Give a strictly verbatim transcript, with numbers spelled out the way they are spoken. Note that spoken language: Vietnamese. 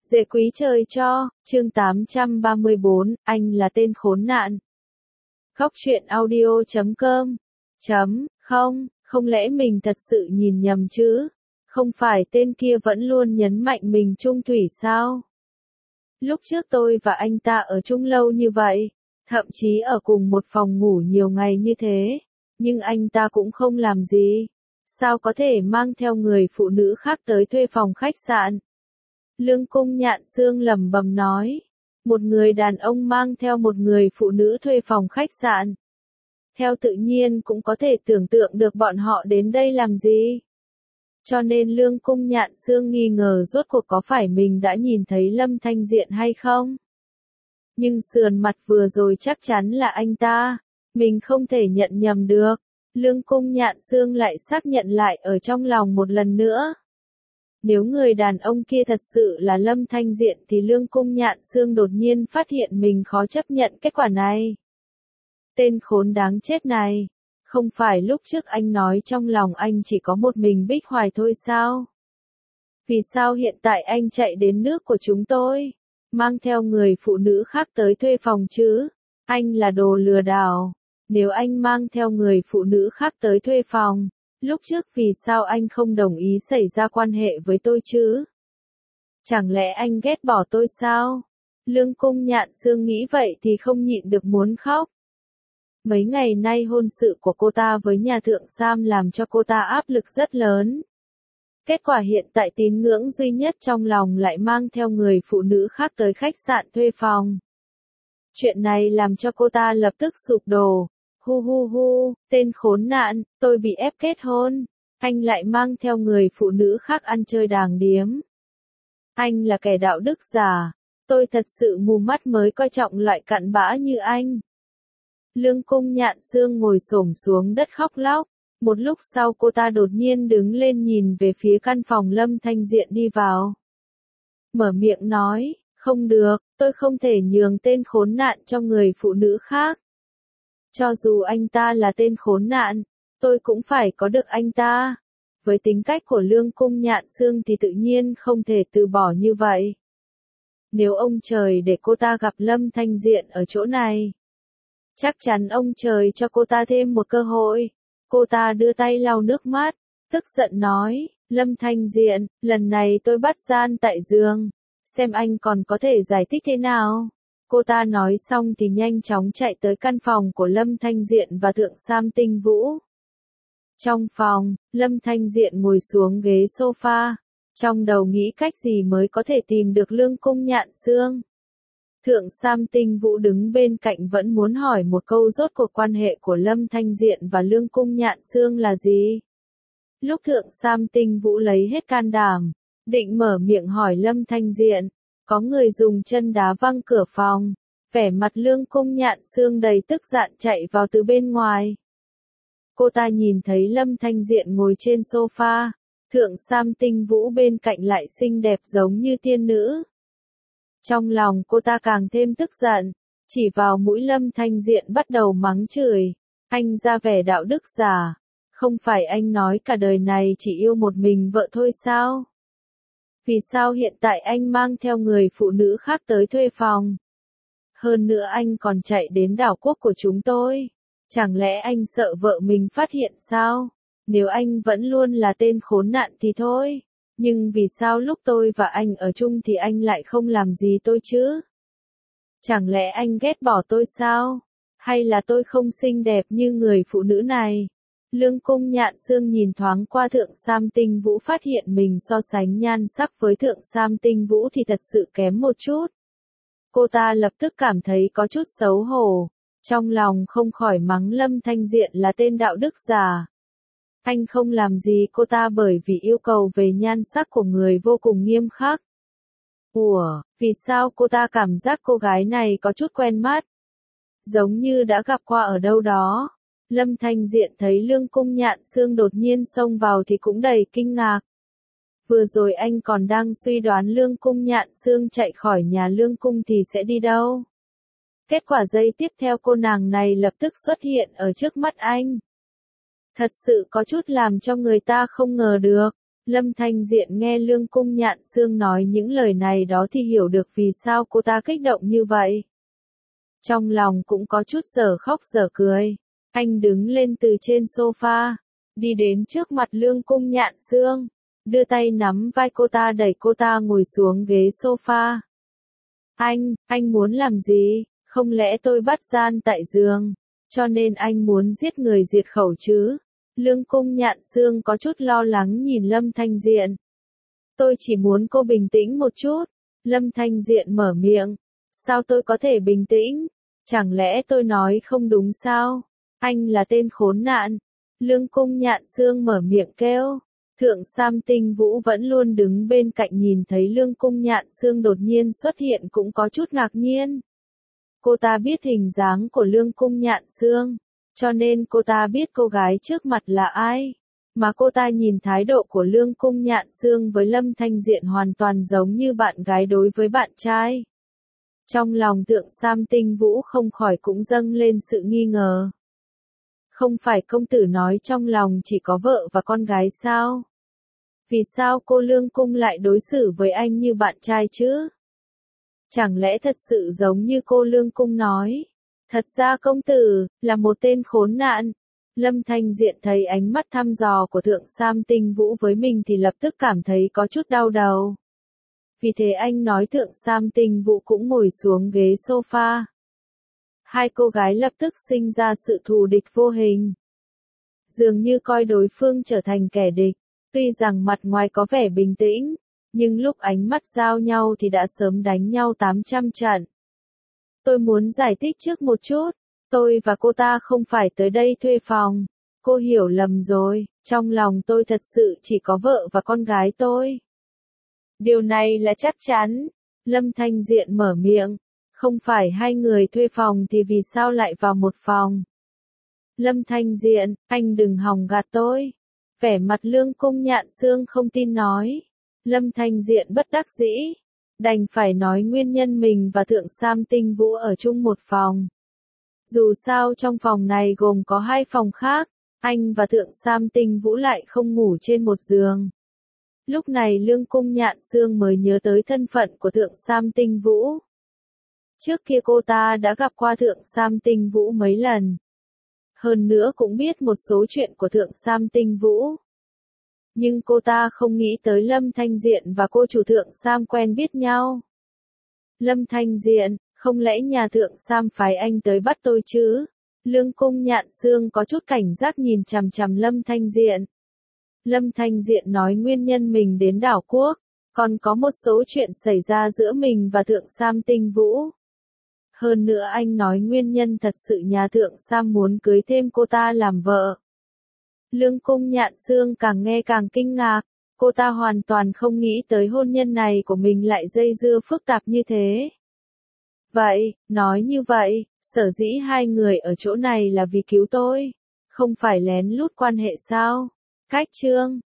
Dễ quý trời cho, chương tám trăm ba mươi bốn, anh là tên khốn nạn. Góc truyện audio chấm com. Chấm, không, không lẽ mình thật sự nhìn nhầm chứ? Không phải tên kia vẫn luôn nhấn mạnh mình chung thủy sao? Lúc trước tôi và anh ta ở chung lâu như vậy, thậm chí ở cùng một phòng ngủ nhiều ngày như thế, nhưng anh ta cũng không làm gì. Sao có thể mang theo người phụ nữ khác tới thuê phòng khách sạn? Lương Cung Nhạn Sương lẩm bẩm nói. Một người đàn ông mang theo một người phụ nữ thuê phòng khách sạn. Theo tự nhiên cũng có thể tưởng tượng được bọn họ đến đây làm gì. Cho nên Lương Cung Nhạn Sương nghi ngờ rốt cuộc có phải mình đã nhìn thấy Lâm Thanh Diện hay không. Nhưng sườn mặt vừa rồi chắc chắn là anh ta. Mình không thể nhận nhầm được. Lương Cung Nhạn Sương lại xác nhận lại ở trong lòng một lần nữa. Nếu người đàn ông kia thật sự là Lâm Thanh Diện thì Lương Cung Nhạn Sương đột nhiên phát hiện mình khó chấp nhận kết quả này. Tên khốn đáng chết này. Không phải lúc trước anh nói trong lòng anh chỉ có một mình Bích Hoài thôi sao? Vì sao hiện tại anh chạy đến nước của chúng tôi? Mang theo người phụ nữ khác tới thuê phòng chứ? Anh là đồ lừa đảo. Nếu anh mang theo người phụ nữ khác tới thuê phòng, lúc trước vì sao anh không đồng ý xảy ra quan hệ với tôi chứ? Chẳng lẽ anh ghét bỏ tôi sao? Lương Cung Nhạn Sương nghĩ vậy thì không nhịn được muốn khóc. Mấy ngày nay hôn sự của cô ta với nhà thượng Sam làm cho cô ta áp lực rất lớn. Kết quả hiện tại tín ngưỡng duy nhất trong lòng lại mang theo người phụ nữ khác tới khách sạn thuê phòng. Chuyện này làm cho cô ta lập tức sụp đổ. Hu hu hu, tên khốn nạn, tôi bị ép kết hôn. Anh lại mang theo người phụ nữ khác ăn chơi đàng điếm. Anh là kẻ đạo đức giả. Tôi thật sự mù mắt mới coi trọng loại cặn bã như anh. Lương Cung Nhạn Sương ngồi xổm xuống đất khóc lóc. Một lúc sau cô ta đột nhiên đứng lên nhìn về phía căn phòng Lâm Thanh Diện đi vào. Mở miệng nói, không được, tôi không thể nhường tên khốn nạn cho người phụ nữ khác. Cho dù anh ta là tên khốn nạn, tôi cũng phải có được anh ta. Với tính cách của Lương Cung Nhạn Sương thì tự nhiên không thể từ bỏ như vậy. Nếu ông trời để cô ta gặp Lâm Thanh Diện ở chỗ này, chắc chắn ông trời cho cô ta thêm một cơ hội. Cô ta đưa tay lau nước mắt, tức giận nói, Lâm Thanh Diện, lần này tôi bắt gian tại giường, xem anh còn có thể giải thích thế nào. Cô ta nói xong thì nhanh chóng chạy tới căn phòng của Lâm Thanh Diện và Thượng Sam Tinh Vũ. Trong phòng, Lâm Thanh Diện ngồi xuống ghế sofa, trong đầu nghĩ cách gì mới có thể tìm được Lương Cung Nhạn Sương. Thượng Sam Tinh Vũ đứng bên cạnh vẫn muốn hỏi một câu rốt cuộc quan hệ của Lâm Thanh Diện và Lương Cung Nhạn Sương là gì. Lúc Thượng Sam Tinh Vũ lấy hết can đảm, định mở miệng hỏi Lâm Thanh Diện, có người dùng chân đá văng cửa phòng, vẻ mặt Lương Cung Nhạn Sương đầy tức giận chạy vào từ bên ngoài. Cô ta nhìn thấy Lâm Thanh Diện ngồi trên sofa, Thượng Sam Tinh Vũ bên cạnh lại xinh đẹp giống như tiên nữ. Trong lòng cô ta càng thêm tức giận, chỉ vào mũi Lâm Thanh Diện bắt đầu mắng chửi, anh ra vẻ đạo đức giả, không phải anh nói cả đời này chỉ yêu một mình vợ thôi sao? Vì sao hiện tại anh mang theo người phụ nữ khác tới thuê phòng? Hơn nữa anh còn chạy đến đảo quốc của chúng tôi. Chẳng lẽ anh sợ vợ mình phát hiện sao? Nếu anh vẫn luôn là tên khốn nạn thì thôi. Nhưng vì sao lúc tôi và anh ở chung thì anh lại không làm gì tôi chứ? Chẳng lẽ anh ghét bỏ tôi sao? Hay là tôi không xinh đẹp như người phụ nữ này? Lương Cung Nhạn Sương nhìn thoáng qua Thượng Sam Tinh Vũ phát hiện mình so sánh nhan sắc với Thượng Sam Tinh Vũ thì thật sự kém một chút. Cô ta lập tức cảm thấy có chút xấu hổ, trong lòng không khỏi mắng Lâm Thanh Diện là tên đạo đức giả. Anh không làm gì cô ta bởi vì yêu cầu về nhan sắc của người vô cùng nghiêm khắc. Ủa, vì sao cô ta cảm giác cô gái này có chút quen mắt? Giống như đã gặp qua ở đâu đó. Lâm Thanh Diện thấy Lương Cung Nhạn Sương đột nhiên xông vào thì cũng đầy kinh ngạc. Vừa rồi anh còn đang suy đoán Lương Cung Nhạn Sương chạy khỏi nhà Lương Cung thì sẽ đi đâu. Kết quả giây tiếp theo cô nàng này lập tức xuất hiện ở trước mắt anh. Thật sự có chút làm cho người ta không ngờ được. Lâm Thanh Diện nghe Lương Cung Nhạn Xương nói những lời này đó thì hiểu được vì sao cô ta kích động như vậy. Trong lòng cũng có chút dở khóc dở cười. Anh đứng lên từ trên sofa, đi đến trước mặt Lương Cung Nhạn Xương, đưa tay nắm vai cô ta đẩy cô ta ngồi xuống ghế sofa. Anh, anh muốn làm gì? Không lẽ tôi bắt gian tại giường, cho nên anh muốn giết người diệt khẩu chứ? Lương Cung Nhạn Xương có chút lo lắng nhìn Lâm Thanh Diện. Tôi chỉ muốn cô bình tĩnh một chút. Lâm Thanh Diện mở miệng. Sao tôi có thể bình tĩnh? Chẳng lẽ tôi nói không đúng sao? Anh là tên khốn nạn. Lương Cung Nhạn Xương mở miệng kêu. Thượng Sam Tinh Vũ vẫn luôn đứng bên cạnh nhìn thấy Lương Cung Nhạn Xương đột nhiên xuất hiện cũng có chút ngạc nhiên. Cô ta biết hình dáng của Lương Cung Nhạn Xương, cho nên cô ta biết cô gái trước mặt là ai. Mà cô ta nhìn thái độ của Lương Cung Nhạn Xương với Lâm Thanh Diện hoàn toàn giống như bạn gái đối với bạn trai. Trong lòng Thượng Sam Tinh Vũ không khỏi cũng dâng lên sự nghi ngờ. Không phải công tử nói trong lòng chỉ có vợ và con gái sao? Vì sao cô Lương Cung lại đối xử với anh như bạn trai chứ? Chẳng lẽ thật sự giống như cô Lương Cung nói? Thật ra công tử, là một tên khốn nạn. Lâm Thanh Diện thấy ánh mắt thăm dò của Thượng Sam Tinh Vũ với mình thì lập tức cảm thấy có chút đau đầu. Vì thế anh nói Thượng Sam Tinh Vũ cũng ngồi xuống ghế sofa. Hai cô gái lập tức sinh ra sự thù địch vô hình. Dường như coi đối phương trở thành kẻ địch. Tuy rằng mặt ngoài có vẻ bình tĩnh, nhưng lúc ánh mắt giao nhau thì đã sớm đánh nhau tám trăm trận. Tôi muốn giải thích trước một chút, tôi và cô ta không phải tới đây thuê phòng. Cô hiểu lầm rồi, trong lòng tôi thật sự chỉ có vợ và con gái tôi. Điều này là chắc chắn. Lâm Thanh Diện mở miệng. Không phải hai người thuê phòng thì vì sao lại vào một phòng? Lâm Thanh Diện, anh đừng hòng gạt tôi. Vẻ mặt Lương Cung Nhạn Xương không tin nói. Lâm Thanh Diện bất đắc dĩ. Đành phải nói nguyên nhân mình và Thượng Sam Tinh Vũ ở chung một phòng. Dù sao trong phòng này gồm có hai phòng khác, anh và Thượng Sam Tinh Vũ lại không ngủ trên một giường. Lúc này Lương Cung Nhạn Xương mới nhớ tới thân phận của Thượng Sam Tinh Vũ. Trước kia cô ta đã gặp qua Thượng Sam Tinh Vũ mấy lần. Hơn nữa cũng biết một số chuyện của Thượng Sam Tinh Vũ. Nhưng cô ta không nghĩ tới Lâm Thanh Diện và cô chủ Thượng Sam quen biết nhau. Lâm Thanh Diện, không lẽ nhà Thượng Sam phái anh tới bắt tôi chứ? Lương Cung Nhạn Xương có chút cảnh giác nhìn chằm chằm Lâm Thanh Diện. Lâm Thanh Diện nói nguyên nhân mình đến đảo quốc, còn có một số chuyện xảy ra giữa mình và Thượng Sam Tinh Vũ. Hơn nữa anh nói nguyên nhân thật sự nhà Thượng Sam muốn cưới thêm cô ta làm vợ. Lương Cung Nhạn Xương càng nghe càng kinh ngạc, cô ta hoàn toàn không nghĩ tới hôn nhân này của mình lại dây dưa phức tạp như thế. Vậy, nói như vậy, sở dĩ hai người ở chỗ này là vì cứu tôi, không phải lén lút quan hệ sao? Cách chương